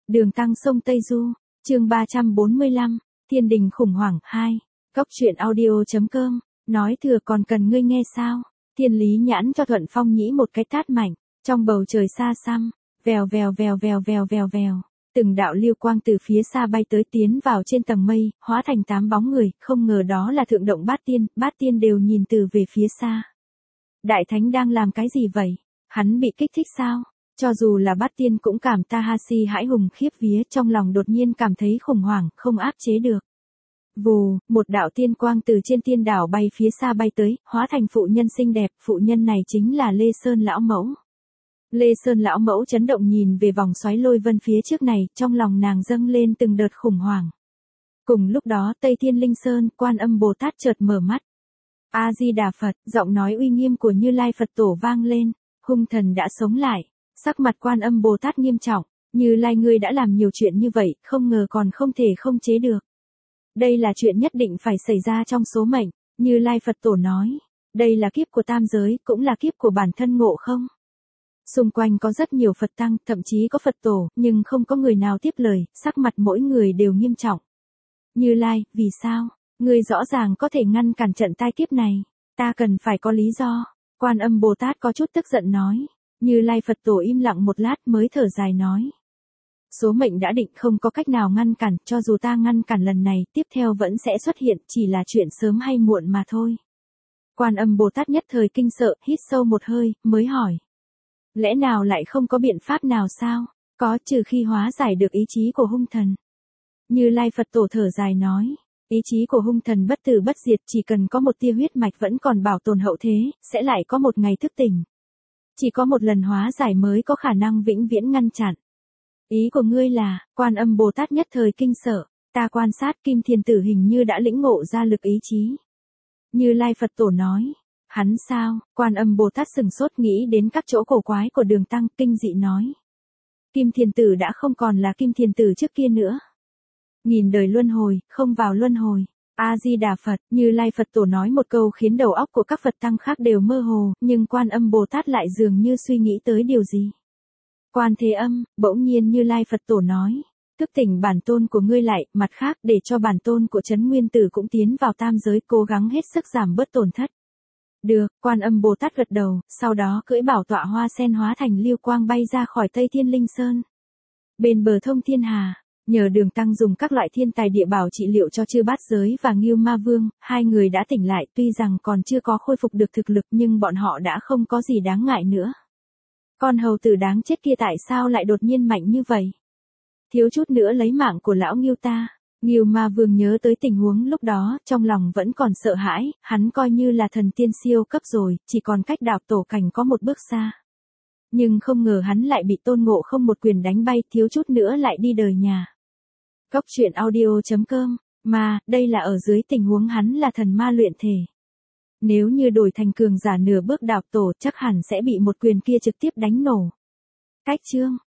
Đường Tăng sông Tây Du, chương 345, Thiên đình khủng hoảng 2. Cốc truyện audio.com, nói thừa còn cần ngươi nghe sao? Thiên Lý Nhãn cho Thuận Phong Nhĩ một cái tát mạnh, trong bầu trời xa xăm, vèo vèo vèo vèo vèo vèo vèo, từng đạo lưu quang từ phía xa bay tới tiến vào trên tầng mây, hóa thành 8 bóng người, không ngờ đó là thượng động bát tiên đều nhìn từ về phía xa. Đại Thánh đang làm cái gì vậy? Hắn bị kích thích sao? Cho dù là bát tiên cũng cảm Tahasi hãi hùng khiếp vía, trong lòng đột nhiên cảm thấy khủng hoảng, không áp chế được. Vù, một đạo tiên quang từ trên tiên đảo bay phía xa bay tới, hóa thành phụ nhân xinh đẹp, phụ nhân này chính là Lê Sơn lão mẫu. Lê Sơn lão mẫu chấn động nhìn về vòng xoáy lôi vân phía trước này, trong lòng nàng dâng lên từng đợt khủng hoảng. Cùng lúc đó Tây Thiên Linh Sơn, Quan Âm Bồ Tát chợt mở mắt. A Di Đà Phật, giọng nói uy nghiêm của Như Lai Phật Tổ vang lên, hung thần đã sống lại. Sắc mặt Quan Âm Bồ Tát nghiêm trọng, Như Lai ngươi đã làm nhiều chuyện như vậy, không ngờ còn không thể không chế được. Đây là chuyện nhất định phải xảy ra trong số mệnh, Như Lai Phật Tổ nói. Đây là kiếp của tam giới, cũng là kiếp của bản thân Ngộ Không. Xung quanh có rất nhiều Phật tăng, thậm chí có Phật Tổ, nhưng không có người nào tiếp lời, sắc mặt mỗi người đều nghiêm trọng. Như Lai, vì sao? Ngươi rõ ràng có thể ngăn cản trận tai kiếp này. Ta cần phải có lý do. Quan Âm Bồ Tát có chút tức giận nói. Như Lai Phật Tổ im lặng một lát mới thở dài nói. Số mệnh đã định, không có cách nào ngăn cản, cho dù ta ngăn cản lần này, tiếp theo vẫn sẽ xuất hiện, chỉ là chuyện sớm hay muộn mà thôi. Quan Âm Bồ Tát nhất thời kinh sợ, hít sâu một hơi, mới hỏi. Lẽ nào lại không có biện pháp nào sao? Có, trừ khi hóa giải được ý chí của hung thần. Như Lai Phật Tổ thở dài nói. Ý chí của hung thần bất tử bất diệt, chỉ cần có một tia huyết mạch vẫn còn bảo tồn hậu thế, sẽ lại có một ngày thức tỉnh. Chỉ có một lần hóa giải mới có khả năng vĩnh viễn ngăn chặn. Ý của ngươi là, Quan Âm Bồ Tát nhất thời kinh sợ, ta quan sát Kim Thiền Tử hình như đã lĩnh ngộ ra lực ý chí. Như Lai Phật Tổ nói, hắn sao? Quan Âm Bồ Tát sừng sốt nghĩ đến các chỗ cổ quái của Đường Tăng, kinh dị nói. Kim Thiền Tử đã không còn là Kim Thiền Tử trước kia nữa. Nghìn đời luân hồi, không vào luân hồi. A Di Đà Phật, Như Lai Phật Tổ nói một câu khiến đầu óc của các Phật tăng khác đều mơ hồ, nhưng Quan Âm Bồ Tát lại dường như suy nghĩ tới điều gì. Quan Thế Âm, bỗng nhiên Như Lai Phật Tổ nói, thức tỉnh bản tôn của ngươi lại, mặt khác để cho bản tôn của Trấn Nguyên Tử cũng tiến vào tam giới, cố gắng hết sức giảm bớt tổn thất. Được, Quan Âm Bồ Tát gật đầu, sau đó cưỡi bảo tọa hoa sen hóa thành lưu quang bay ra khỏi Tây Thiên Linh Sơn. Bên bờ thông thiên hà. Nhờ Đường Tăng dùng các loại thiên tài địa bảo trị liệu cho chư bát giới và Ngưu Ma Vương, hai người đã tỉnh lại, tuy rằng còn chưa có khôi phục được thực lực nhưng bọn họ đã không có gì đáng ngại nữa. Con hầu tử đáng chết kia tại sao lại đột nhiên mạnh như vậy? Thiếu chút nữa lấy mạng của lão Ngưu ta. Ngưu Ma Vương nhớ tới tình huống lúc đó, trong lòng vẫn còn sợ hãi, hắn coi như là thần tiên siêu cấp rồi, chỉ còn cách đạo tổ cảnh có một bước xa. Nhưng không ngờ hắn lại bị Tôn Ngộ Không một quyền đánh bay, thiếu chút nữa lại đi đời nhà. Cốc truyện audio.com, mà, đây là ở dưới tình huống hắn là thần ma luyện thể. Nếu như đổi thành cường giả nửa bước đạo tổ chắc hẳn sẽ bị một quyền kia trực tiếp đánh nổ. Cách chương,